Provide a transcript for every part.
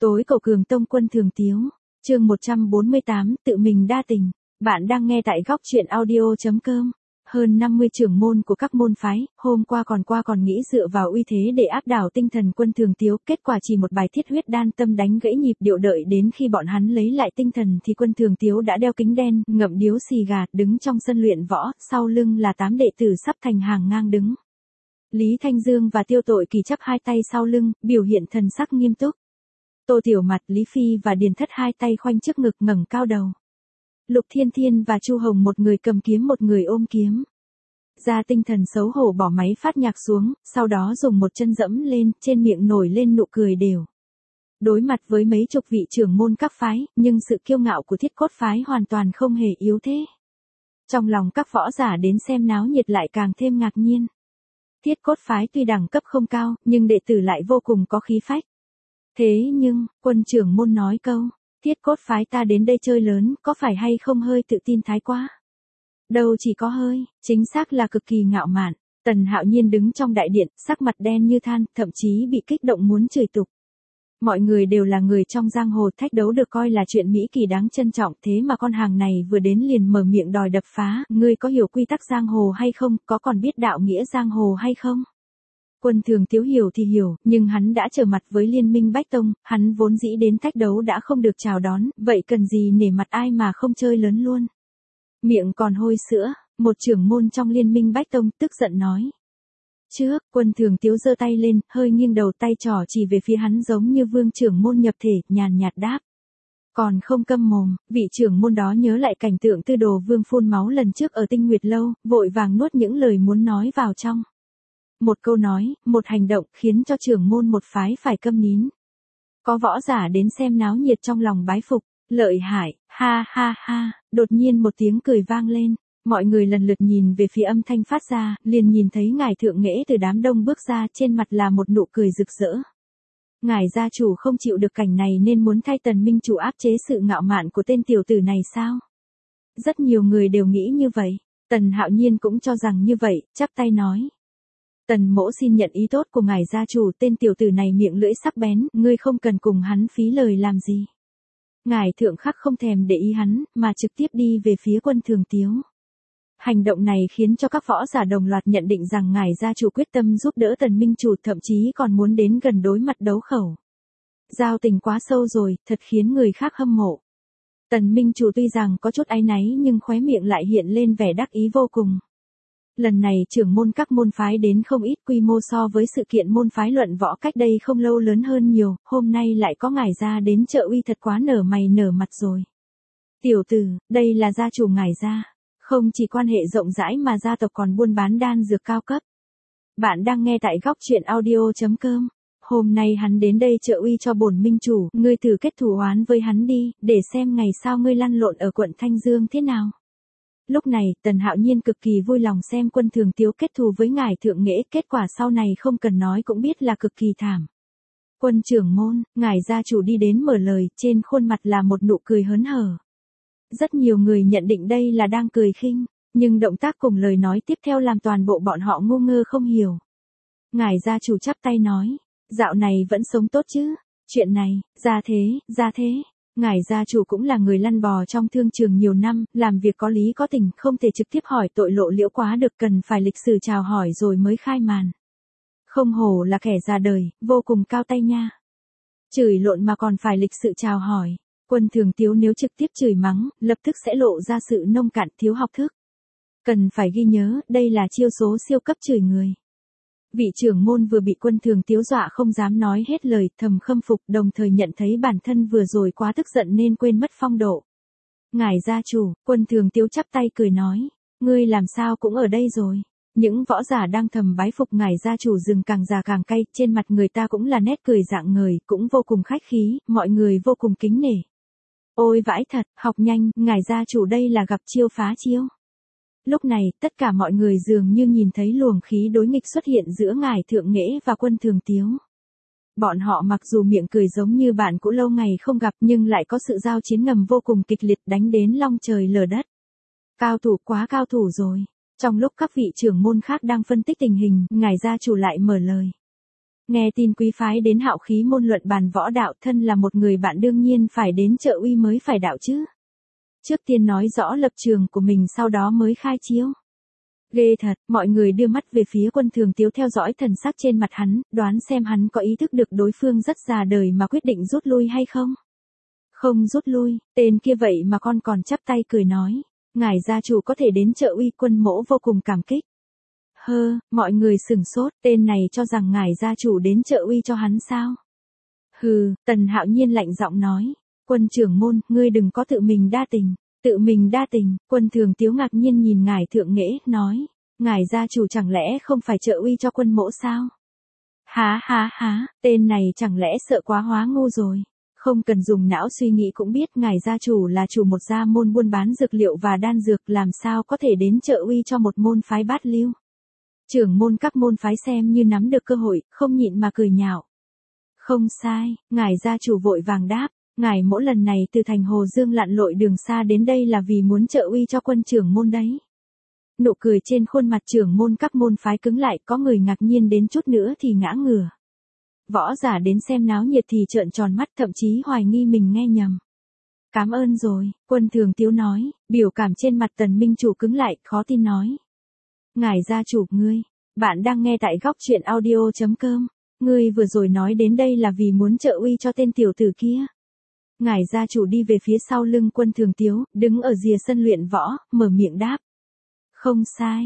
Tối cầu Cường Tông Quân Thường Tiếu, chương 148, tự mình đa tình. Bạn đang nghe tại góc truyện audio.com. Hơn 50 trưởng môn của các môn phái, hôm qua còn nghĩ dựa vào uy thế để áp đảo tinh thần Quân Thường Tiếu, kết quả chỉ một bài thiết huyết đan tâm đánh gãy nhịp điệu, đợi đến khi bọn hắn lấy lại tinh thần thì Quân Thường Tiếu đã đeo kính đen, ngậm điếu xì gà, đứng trong sân luyện võ, sau lưng là 8 đệ tử sắp thành hàng ngang đứng. Lý Thanh Dương và Tiêu Tội Kỳ chắp hai tay sau lưng, biểu hiện thần sắc nghiêm túc. Tô Tiểu Mặt, Lý Phi và Điền Thất hai tay khoanh trước ngực ngẩng cao đầu. Lục Thiên Thiên và Chu Hồng một người cầm kiếm một người ôm kiếm. Ra tinh thần xấu hổ bỏ máy phát nhạc xuống, sau đó dùng một chân dẫm lên, trên miệng nổi lên nụ cười đều. Đối mặt với mấy chục vị trưởng môn các phái, nhưng sự kiêu ngạo của Thiết Cốt phái hoàn toàn không hề yếu thế. Trong lòng các võ giả đến xem náo nhiệt lại càng thêm ngạc nhiên. Thiết Cốt phái tuy đẳng cấp không cao, nhưng đệ tử lại vô cùng có khí phách. Thế nhưng, Quân trưởng môn nói câu, Thiết Cốt phái ta đến đây chơi lớn, có phải hay không hơi tự tin thái quá? Đâu chỉ có hơi, chính xác là cực kỳ ngạo mạn. Tần Hạo Nhiên đứng trong đại điện, sắc mặt đen như than, thậm chí bị kích động muốn chửi tục. Mọi người đều là người trong giang hồ, thách đấu được coi là chuyện mỹ kỳ đáng trân trọng, thế mà con hàng này vừa đến liền mở miệng đòi đập phá, ngươi có hiểu quy tắc giang hồ hay không, có còn biết đạo nghĩa giang hồ hay không? Quân Thường Tiếu hiểu thì hiểu, nhưng hắn đã trở mặt với Liên minh Bách Tông, hắn vốn dĩ đến thách đấu đã không được chào đón, vậy cần gì nể mặt ai mà không chơi lớn luôn. Miệng còn hôi sữa, một trưởng môn trong Liên minh Bách Tông tức giận nói. Trước, Quân Thường Tiếu giơ tay lên, hơi nghiêng đầu, tay trỏ chỉ về phía hắn giống như vương trưởng môn nhập thể, nhàn nhạt đáp. Còn không câm mồm, vị trưởng môn đó nhớ lại cảnh tượng Tư Đồ Vương phun máu lần trước ở Tinh Nguyệt Lâu, vội vàng nuốt những lời muốn nói vào trong. Một câu nói, một hành động khiến cho trưởng môn một phái phải câm nín. Có võ giả đến xem náo nhiệt trong lòng bái phục, lợi hại, ha ha ha, đột nhiên một tiếng cười vang lên. Mọi người lần lượt nhìn về phía âm thanh phát ra, liền nhìn thấy ngài thượng nghệ từ đám đông bước ra, trên mặt là một nụ cười rực rỡ. Ngài gia chủ không chịu được cảnh này nên muốn thay Tần minh chủ áp chế sự ngạo mạn của tên tiểu tử này sao? Rất nhiều người đều nghĩ như vậy, Tần Hạo Nhiên cũng cho rằng như vậy, chắp tay nói. Tần mỗ xin nhận ý tốt của ngài gia chủ, tên tiểu tử này miệng lưỡi sắc bén, ngươi không cần cùng hắn phí lời làm gì. Ngài thượng khắc không thèm để ý hắn, mà trực tiếp đi về phía Quân Thường Tiếu. Hành động này khiến cho các võ giả đồng loạt nhận định rằng ngài gia chủ quyết tâm giúp đỡ Tần minh chủ, thậm chí còn muốn đến gần đối mặt đấu khẩu. Giao tình quá sâu rồi, thật khiến người khác hâm mộ. Tần minh chủ tuy rằng có chút áy náy nhưng khóe miệng lại hiện lên vẻ đắc ý vô cùng. Lần này trưởng môn các môn phái đến không ít, quy mô so với sự kiện môn phái luận võ cách đây không lâu lớn hơn nhiều, hôm nay lại có ngài gia đến trợ uy, thật quá nở mày nở mặt rồi. Tiểu tử, đây là gia chủ ngài gia, không chỉ quan hệ rộng rãi mà gia tộc còn buôn bán đan dược cao cấp. Bạn đang nghe tại góc truyện audio.com. Hôm nay hắn đến đây trợ uy cho bổn minh chủ, ngươi thử kết thù oán với hắn đi, để xem ngày sau ngươi lăn lộn ở quận Thanh Dương thế nào. Lúc này, Tần Hạo Nhiên cực kỳ vui lòng xem Quân Thường Tiếu kết thù với ngài thượng nghệ, kết quả sau này không cần nói cũng biết là cực kỳ thảm. Quân trưởng môn, ngài gia chủ đi đến mở lời, trên khuôn mặt là một nụ cười hớn hở. Rất nhiều người nhận định đây là đang cười khinh, nhưng động tác cùng lời nói tiếp theo làm toàn bộ bọn họ ngu ngơ không hiểu. Ngài gia chủ chắp tay nói, dạo này vẫn sống tốt chứ, chuyện này, ra thế. Ngài gia chủ cũng là người lăn bò trong thương trường nhiều năm, làm việc có lý có tình, không thể trực tiếp hỏi tội lộ liễu quá được, cần phải lịch sử chào hỏi rồi mới khai màn. Không hổ là kẻ già đời, vô cùng cao tay nha. Chửi lộn mà còn phải lịch sự chào hỏi. Quân Thường Tiếu nếu trực tiếp chửi mắng, lập tức sẽ lộ ra sự nông cạn thiếu học thức. Cần phải ghi nhớ, đây là chiêu số siêu cấp chửi người. Vị trưởng môn vừa bị Quân Thường Tiếu dọa không dám nói hết lời, thầm khâm phục, đồng thời nhận thấy bản thân vừa rồi quá tức giận nên quên mất phong độ. Ngài gia chủ, Quân Thường Tiếu chắp tay cười nói, ngươi làm sao cũng ở đây rồi. Những võ giả đang thầm bái phục ngài gia chủ rừng càng già càng cay, trên mặt người ta cũng là nét cười rạng ngời, cũng vô cùng khách khí, mọi người vô cùng kính nể. Ôi vãi thật, học nhanh, ngài gia chủ đây là gặp chiêu phá chiêu. Lúc này, tất cả mọi người dường như nhìn thấy luồng khí đối nghịch xuất hiện giữa ngài thượng nghệ và Quân Thường Tiếu. Bọn họ mặc dù miệng cười giống như bạn cũ lâu ngày không gặp nhưng lại có sự giao chiến ngầm vô cùng kịch liệt, đánh đến long trời lở đất. Cao thủ quá cao thủ rồi. Trong lúc các vị trưởng môn khác đang phân tích tình hình, ngài gia chủ lại mở lời. Nghe tin quý phái đến Hạo Khí môn luận bàn võ đạo, thân là một người bạn đương nhiên phải đến trợ uy mới phải đạo chứ. Trước tiên nói rõ lập trường của mình sau đó mới khai chiếu. Ghê thật, mọi người đưa mắt về phía Quân Thường Tiếu theo dõi thần sắc trên mặt hắn, đoán xem hắn có ý thức được đối phương rất già đời mà quyết định rút lui hay không. Không rút lui, tên kia vậy mà còn chắp tay cười nói. Ngài gia chủ có thể đến trợ uy, Quân mỗ vô cùng cảm kích. Mọi người sửng sốt, tên này cho rằng ngài gia chủ đến trợ uy cho hắn sao? Hừ, Tần Hạo Nhiên lạnh giọng nói. Quân trưởng môn, ngươi đừng có tự mình đa tình. Tự mình đa tình, Quân Thường Tiếu ngạc nhiên nhìn ngài thượng nghệ, nói. Ngài gia chủ chẳng lẽ không phải trợ uy cho Quân mỗ sao? Há, tên này chẳng lẽ sợ quá hóa ngu rồi. Không cần dùng não suy nghĩ cũng biết ngài gia chủ là chủ một gia môn buôn bán dược liệu và đan dược, làm sao có thể đến trợ uy cho một môn phái bát lưu. Trưởng môn các môn phái xem như nắm được cơ hội, không nhịn mà cười nhạo. Không sai, ngài gia chủ vội vàng đáp, ngài mỗi lần này từ thành Hồ Dương lặn lội đường xa đến đây là vì muốn trợ uy cho Quân trưởng môn đấy. Nụ cười trên khuôn mặt trưởng môn các môn phái cứng lại, có người ngạc nhiên đến chút nữa thì ngã ngửa. Võ giả đến xem náo nhiệt thì trợn tròn mắt, thậm chí hoài nghi mình nghe nhầm. Cảm ơn rồi, Quân Thường Tiếu nói, biểu cảm trên mặt Tần Minh chủ cứng lại, khó tin nói. Ngài gia chủ, bạn đang nghe tại góc truyện audio.com, ngươi vừa rồi nói đến đây là vì muốn trợ uy cho tên tiểu tử kia. Ngài gia chủ đi về phía sau lưng Quân Thường Tiếu, đứng ở rìa sân luyện võ, mở miệng đáp. Không sai,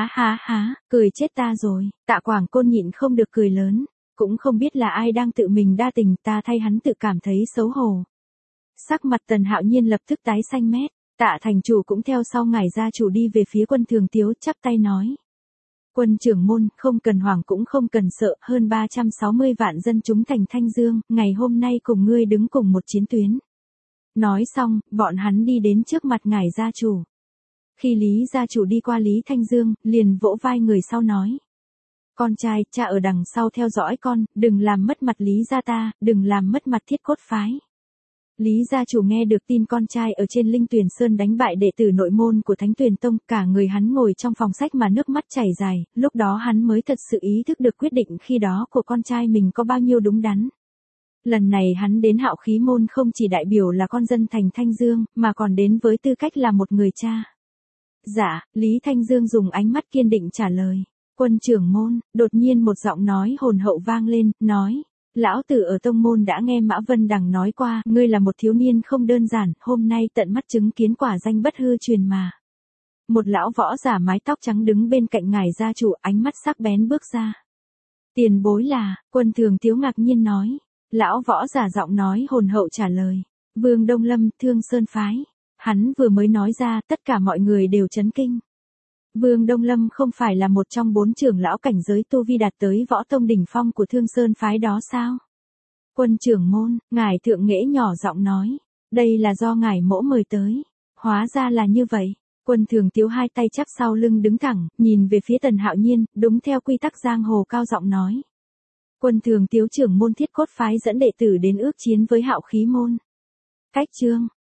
há, cười chết ta rồi, Tạ Quảng Côn nhịn không được cười lớn, cũng không biết là ai đang tự mình đa tình, ta thay hắn tự cảm thấy xấu hổ. Sắc mặt Tần Hạo Nhiên lập tức tái xanh mét. Tạ thành chủ cũng theo sau ngài gia chủ đi về phía Quân Thường Tiếu, chắp tay nói. Quân trưởng môn, không cần hoảng cũng không cần sợ, hơn 360 vạn dân chúng thành Thanh Dương, ngày hôm nay cùng ngươi đứng cùng một chiến tuyến. Nói xong, bọn hắn đi đến trước mặt ngài gia chủ. Khi Lý gia chủ đi qua Lý Thanh Dương, liền vỗ vai người sau nói. Con trai, cha ở đằng sau theo dõi con, đừng làm mất mặt Lý gia ta, đừng làm mất mặt Thiết Cốt phái. Lý gia chủ nghe được tin con trai ở trên Linh Tuyền Sơn đánh bại đệ tử nội môn của Thánh Tuyền Tông, cả người hắn ngồi trong phòng sách mà nước mắt chảy dài, lúc đó hắn mới thật sự ý thức được quyết định khi đó của con trai mình có bao nhiêu đúng đắn. Lần này hắn đến Hạo Khí môn không chỉ đại biểu là con dân thành Thanh Dương, mà còn đến với tư cách là một người cha. Dạ, Lý Thanh Dương dùng ánh mắt kiên định trả lời. Quân trưởng môn, đột nhiên một giọng nói hồn hậu vang lên, nói. Lão tử ở tông môn đã nghe Mã Vân Đằng nói qua, ngươi là một thiếu niên không đơn giản, hôm nay tận mắt chứng kiến quả danh bất hư truyền mà. Một lão võ giả mái tóc trắng đứng bên cạnh ngài gia chủ, ánh mắt sắc bén bước ra. Tiền bối là, Quân Thường Tiếu ngạc nhiên nói. Lão võ giả giọng nói hồn hậu trả lời. Vương Đông Lâm, Thương Sơn phái. Hắn vừa mới nói ra, tất cả mọi người đều chấn kinh. Vương Đông Lâm không phải là một trong 4 trưởng lão cảnh giới tu vi đạt tới võ tông đỉnh phong của Thương Sơn phái đó sao? Quân trưởng môn, ngài thượng nghệ nhỏ giọng nói, đây là do ngài mỗ mời tới. Hóa ra là như vậy. Quân Thường Tiếu hai tay chắp sau lưng đứng thẳng, nhìn về phía Tần Hạo Nhiên, đúng theo quy tắc giang hồ cao giọng nói. Quân Thường Tiếu trưởng môn Thiết Cốt phái dẫn đệ tử đến ước chiến với Hạo Khí môn. Cách chương